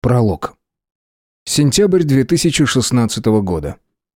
Пролог. Сентябрь 2016 года.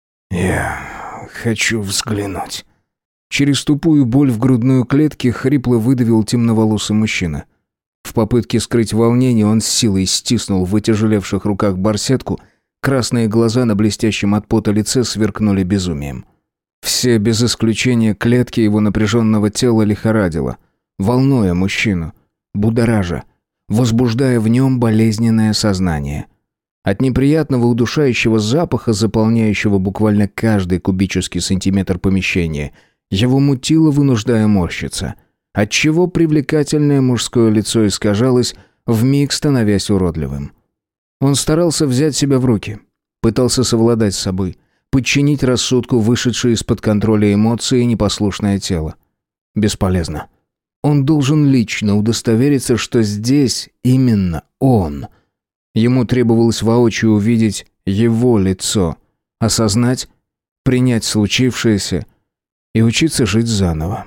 «Я хочу взглянуть». Через тупую боль в грудной клетке хрипло выдавил темноволосый мужчина. В попытке скрыть волнение он с силой стиснул в вытяжелевших руках барсетку, красные глаза на блестящем от пота лице сверкнули безумием. Все без исключения клетки его напряженного тела лихорадило, волнуя мужчину, будоража, возбуждая в нем болезненное сознание. От неприятного удушающего запаха, заполняющего буквально каждый кубический сантиметр помещения, его мутило, вынуждая морщиться, отчего привлекательное мужское лицо искажалось, вмиг становясь уродливым. Он старался взять себя в руки, пытался совладать с собой, подчинить рассудку вышедшие из-под контроля эмоции и непослушное тело. Бесполезно. Он должен лично удостовериться, что здесь именно он. Ему требовалось воочию увидеть его лицо, осознать, принять случившееся и учиться жить заново.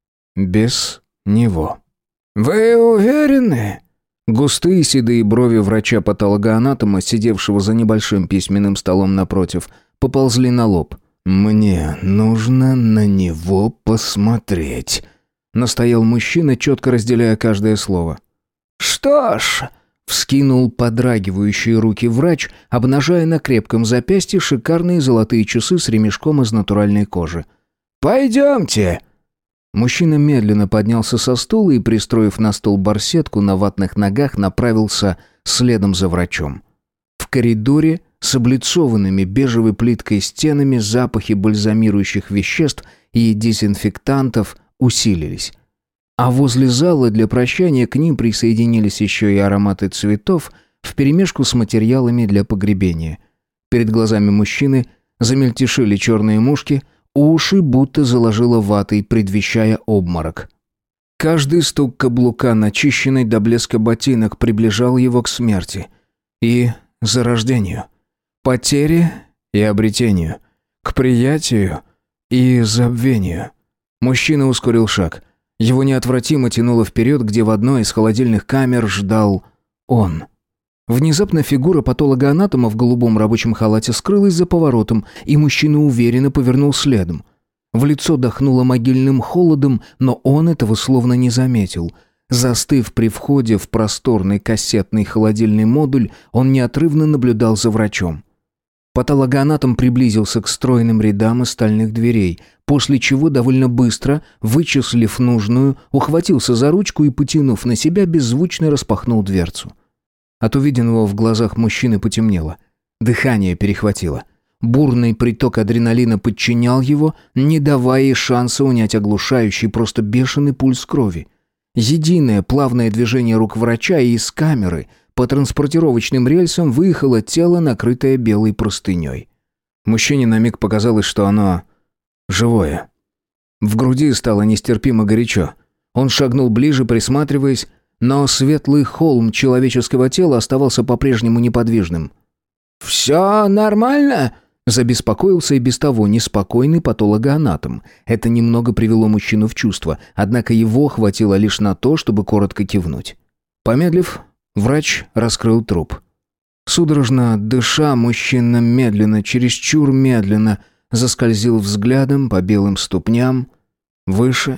Без него. «Вы уверены?» Густые седые брови врача-патологоанатома, сидевшего за небольшим письменным столом напротив, поползли на лоб. «Мне нужно на него посмотреть», — настоял мужчина, четко разделяя каждое слово. «Что ж...» — вскинул подрагивающие руки врач, обнажая на крепком запястье шикарные золотые часы с ремешком из натуральной кожи. «Пойдемте!» Мужчина медленно поднялся со стула и, пристроив на стол барсетку, на ватных ногах направился следом за врачом. В коридоре с облицованными бежевой плиткой стенами запахи бальзамирующих веществ и дезинфектантов усилились. А возле зала для прощания к ним присоединились еще и ароматы цветов вперемешку с материалами для погребения. Перед глазами мужчины замельтешили черные мушки, уши будто заложило ватой, предвещая обморок. Каждый стук каблука, начищенный до блеска ботинок, приближал его к смерти и зарождению, потере и обретению, к приятию и забвению. Мужчина ускорил шаг. Его неотвратимо тянуло вперед, где в одной из холодильных камер ждал он. Внезапно фигура патологоанатома в голубом рабочем халате скрылась за поворотом, и мужчина уверенно повернул следом. В лицо дохнуло могильным холодом, но он этого словно не заметил. Застыв при входе в просторный кассетный холодильный модуль, он неотрывно наблюдал за врачом. Патологоанатом приблизился к стройным рядам из стальных дверей, после чего довольно быстро, вычислив нужную, ухватился за ручку и, потянув на себя, беззвучно распахнул дверцу. От увиденного в глазах мужчины потемнело. Дыхание перехватило. Бурный приток адреналина подчинял его, не давая ей шанса унять оглушающий, просто бешеный пульс крови. Единое плавное движение рук врача, и из камеры по транспортировочным рельсам выехало тело, накрытое белой простыней. Мужчине на миг показалось, что оно живое. В груди стало нестерпимо горячо. Он шагнул ближе, присматриваясь, но светлый холм человеческого тела оставался по-прежнему неподвижным. «Все нормально?» — забеспокоился и без того неспокойный патологоанатом. Это немного привело мужчину в чувство, однако его хватило лишь на то, чтобы коротко кивнуть. Помедлив, врач раскрыл труп. Судорожно дыша, мужчина медленно, чересчур медленно, заскользил взглядом по белым ступням, выше.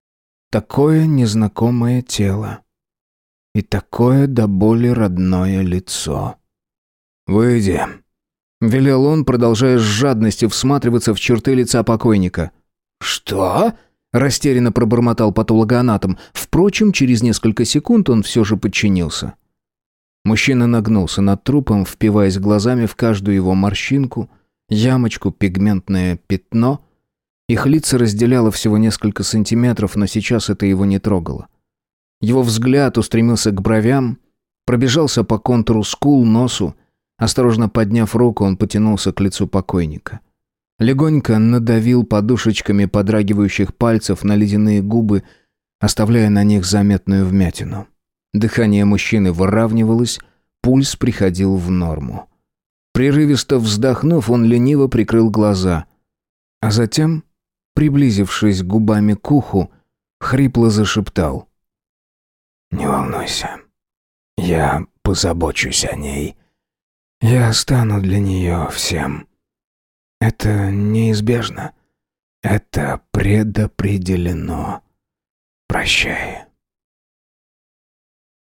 Такое незнакомое тело. И такое до боли родное лицо. «Выйди», — велел он, продолжая с жадностью всматриваться в черты лица покойника. «Что?» — растерянно пробормотал патологоанатом. Впрочем, через несколько секунд он все же подчинился. Мужчина нагнулся над трупом, впиваясь глазами в каждую его морщинку, ямочку, пигментное пятно. Их лица разделяло всего несколько сантиметров, но сейчас это его не трогало. Его взгляд устремился к бровям, пробежался по контуру скул, носу. Осторожно подняв руку, он потянулся к лицу покойника. Легонько надавил подушечками подрагивающих пальцев на ледяные губы, оставляя на них заметную вмятину. Дыхание мужчины выравнивалось, пульс приходил в норму. Прерывисто вздохнув, он лениво прикрыл глаза, а затем, приблизившись губами к уху, хрипло зашептал: «Не волнуйся, я позабочусь о ней. Я стану для нее всем. Это неизбежно. Это предопределено. Прощай.